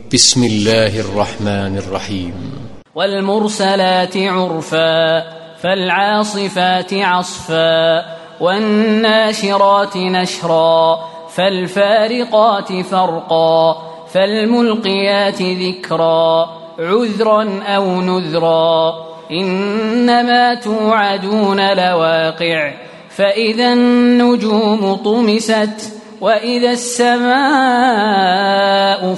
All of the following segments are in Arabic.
بسم الله الرحمن الرحيم. والمرسلات عرفا فالعاصفات عصفا والناشرات نشرا فالفارقات فرقا فالملقيات ذكرا عذرا أو نذرا إنما توعدون لواقع فإذا النجوم طمست وإذا السماء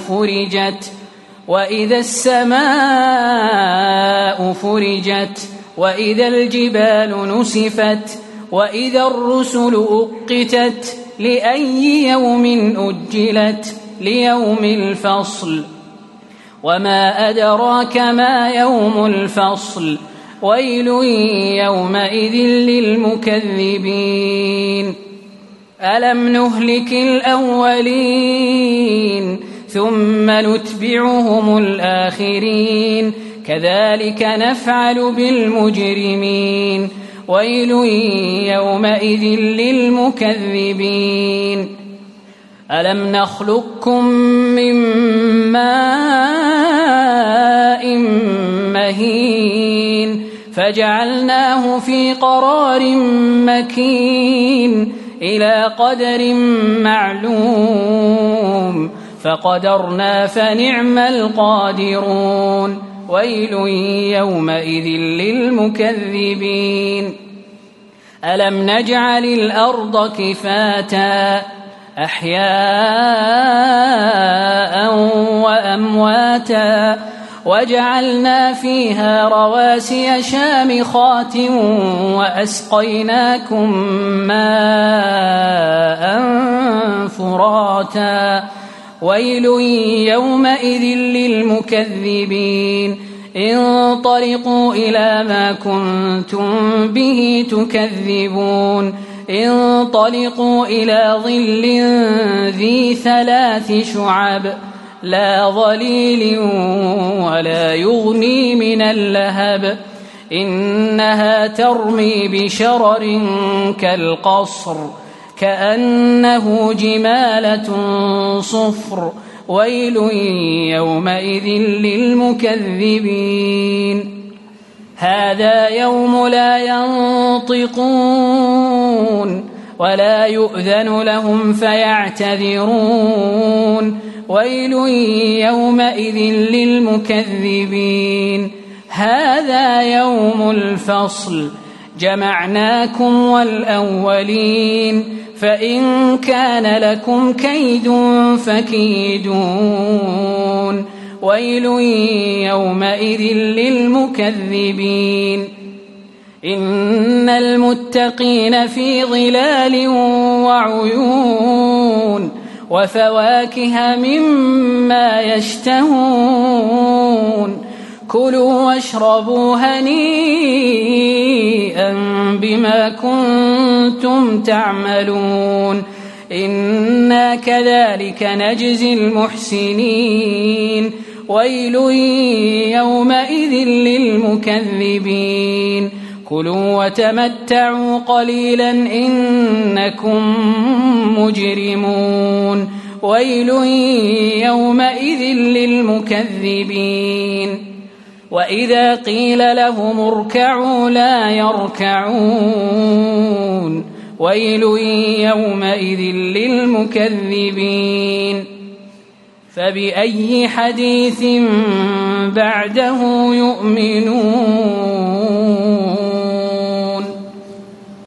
فرجت وإذا الجبال نسفت وإذا الرسل أقتت لأي يوم أجلت ليوم الفصل وما أدراك ما يوم الفصل ويل يومئذ للمكذبين ألم نهلك الأولين ثم نتبعهم الآخرين كذلك نفعل بالمجرمين ويل يومئذ للمكذبين ألم نخلقكم من ماء مهين فجعلناه في قرار مكين إلى قدر معلوم فقدرنا فنعم القادرون ويل يومئذ للمكذبين ألم نجعل الأرض كفاتا أحياء وأمواتا وجعلنا فيها رواسي شامخات وأسقيناكم ماء فراتا ويل يومئذ للمكذبين انطلقوا إلى ما كنتم به تكذبون انطلقوا إلى ظل ذي 3 شعب لا ظليل ولا يغني من اللهب إنها ترمي بشرر كالقصر كأنه جمالة صفر ويل يومئذ للمكذبين هذا يوم لا ينطقون ولا يؤذن لهم فيعتذرون ويل يومئذ للمكذبين هذا يوم الفصل جمعناكم والأولين فإن كان لكم كيد فكيدون ويل يومئذ للمكذبين إن المتقين في ظلال وعيون وفواكه مما يشتهون كلوا واشربوا هنيئا بما كنتم تعملون إنا كذلك نجزي المحسنين ويل يومئذ للمكذبين كلوا وتمتعوا قليلا إنكم مجرمون ويل يومئذ للمكذبين وإذا قيل لهم اركعوا لا يركعون ويل يومئذ للمكذبين فبأي حديث بعده يؤمنون